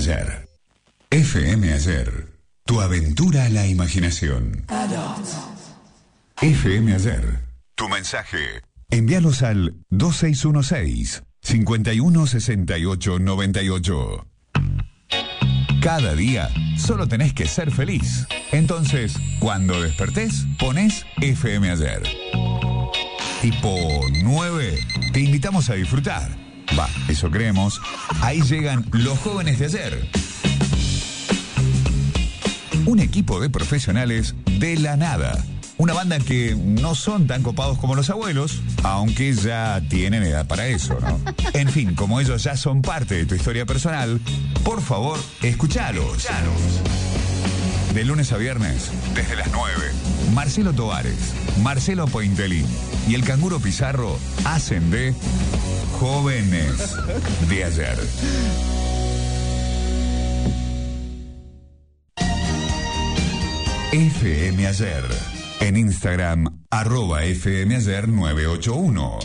Ayer. FM Ayer. Tu aventura a la imaginación. FM Ayer. Tu mensaje. Envíalos al 2616-516898. Cada día solo tenés que ser feliz. Entonces, cuando despertés, ponés FM Ayer. Tipo 9, te invitamos a disfrutar. Va, eso creemos. Ahí llegan los jóvenes de ayer. Un equipo de profesionales de la nada. Una banda que no son tan copados como los abuelos, aunque ya tienen edad para eso, ¿no? En fin, como ellos ya son parte de tu historia personal, por favor, escuchalos. De lunes a viernes, desde las 9, Marcelo Tovares, Marcelo Pointelín y el Canguro Pizarro hacen de jóvenes de ayer. FM Ayer. En Instagram, @FMAyer981.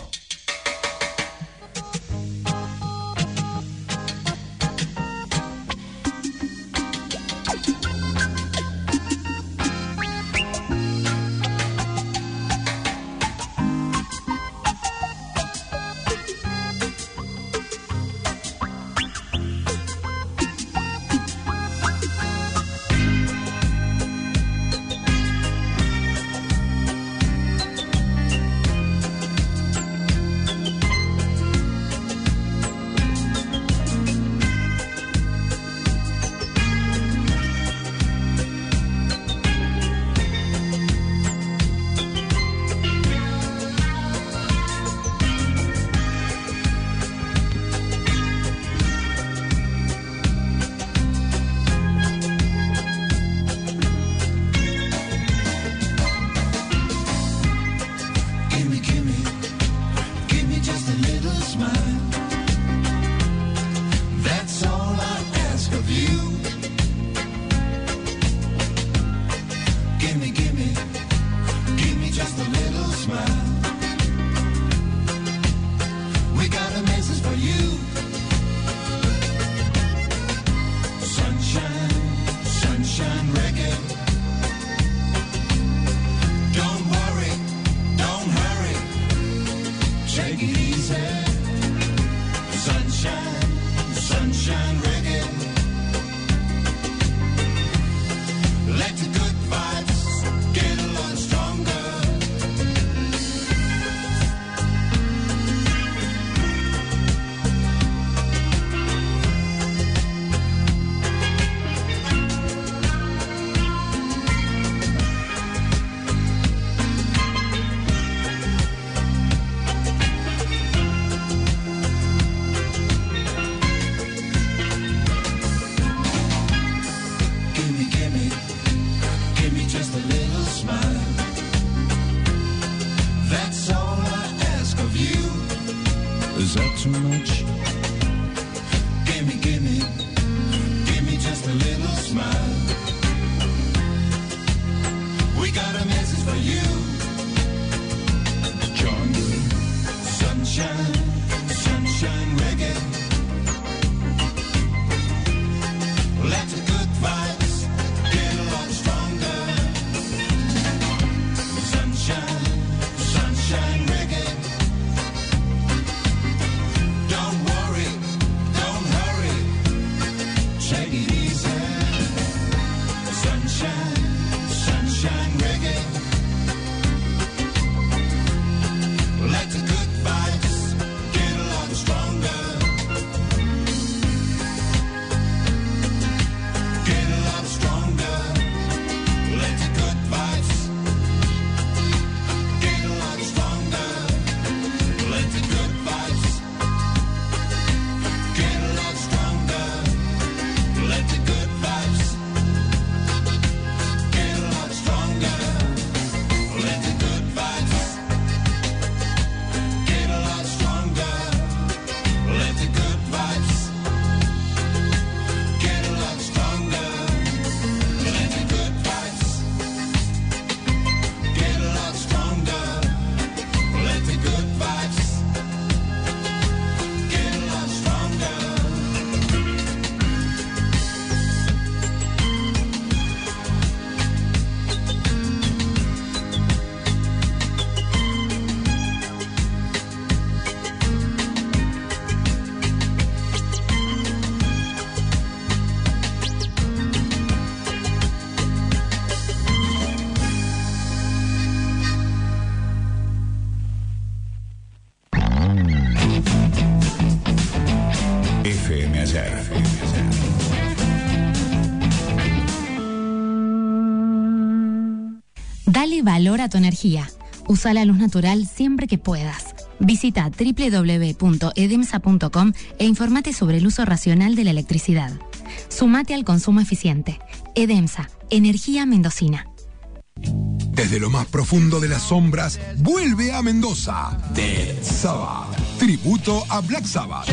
Dale valor a tu energía. Usa la luz natural siempre que puedas. Visita www.edemsa.com e informate sobre el uso racional de la electricidad. Sumate al consumo eficiente. Edemsa, energía mendocina. Desde lo más profundo de las sombras, vuelve a Mendoza Dead Sabbath, tributo a Black Sabbath.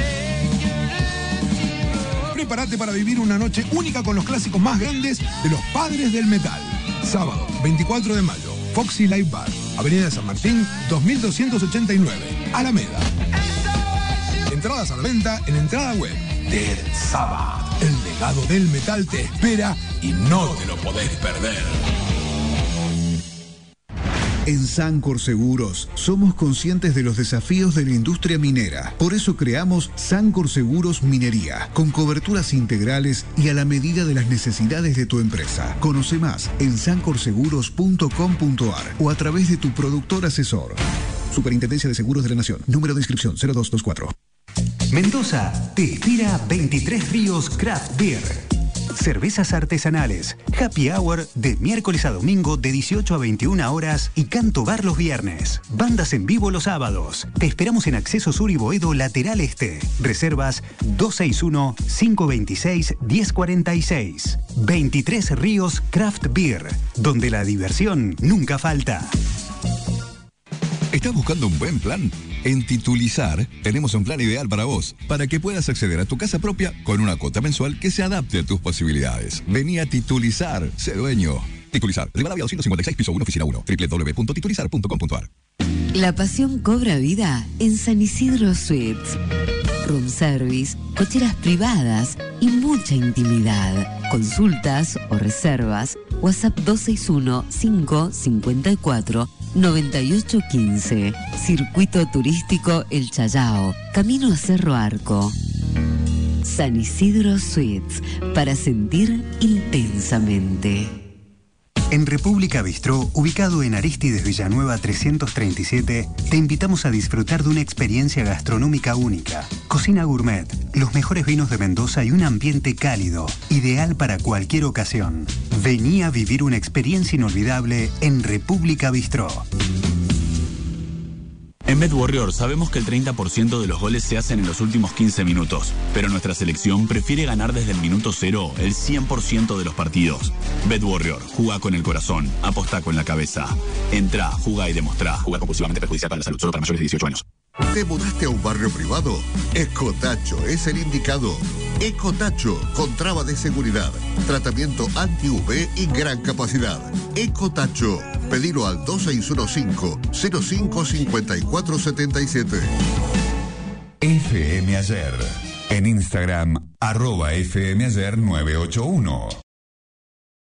Prepárate para vivir una noche única con los clásicos más grandes de los padres del metal. Sábado, 24 de mayo, Foxy Live Bar, Avenida San Martín, 2289, Alameda. Entradas a la venta en entrada web. Dead Sabbath, el legado del metal te espera y no te lo podés perder. En Sancor Seguros somos conscientes de los desafíos de la industria minera. Por eso creamos Sancor Seguros Minería, con coberturas integrales y a la medida de las necesidades de tu empresa. Conoce más en sancorseguros.com.ar o a través de tu productor asesor. Superintendencia de Seguros de la Nación. Número de inscripción 0224. Mendoza te inspira 23 Ríos Craft Beer. Cervezas artesanales, happy hour de miércoles a domingo de 18 a 21 horas y canto bar los viernes. Bandas en vivo los sábados. Te esperamos en Acceso Sur y Boedo Lateral Este. Reservas 261-526-1046. 23 Ríos Craft Beer, donde la diversión nunca falta. ¿Estás buscando un buen plan? En Titulizar tenemos un plan ideal para vos, para que puedas acceder a tu casa propia con una cuota mensual que se adapte a tus posibilidades. Vení a Titulizar, sé dueño. Titulizar, Rivadavia 256, piso 1, oficina 1, www.titulizar.com.ar. La pasión cobra vida en San Isidro Suites. Room service, cocheras privadas y mucha intimidad. Consultas o reservas, WhatsApp 261-554-9815. Circuito turístico El Chayao, camino a Cerro Arco. San Isidro Suites, para sentir intensamente. En República Bistró, ubicado en Arístides Villanueva 337, te invitamos a disfrutar de una experiencia gastronómica única. Cocina gourmet, los mejores vinos de Mendoza y un ambiente cálido, ideal para cualquier ocasión. Vení a vivir una experiencia inolvidable en República Bistró. En BetWarrior sabemos que el 30% de los goles se hacen en los últimos 15 minutos, pero nuestra selección prefiere ganar desde el minuto 0 el 100% de los partidos. BetWarrior, juega con el corazón, apostá con la cabeza. Entrá, jugá y demostrá. Jugar compulsivamente perjudicial para la salud, solo para mayores de 18 años. ¿Te mudaste a un barrio privado? Ecotacho es el indicado. Ecotacho, con traba de seguridad, tratamiento anti-UV y gran capacidad. Ecotacho, pedilo al 2615-055477. FM Ayer. En Instagram, @FMAyer981.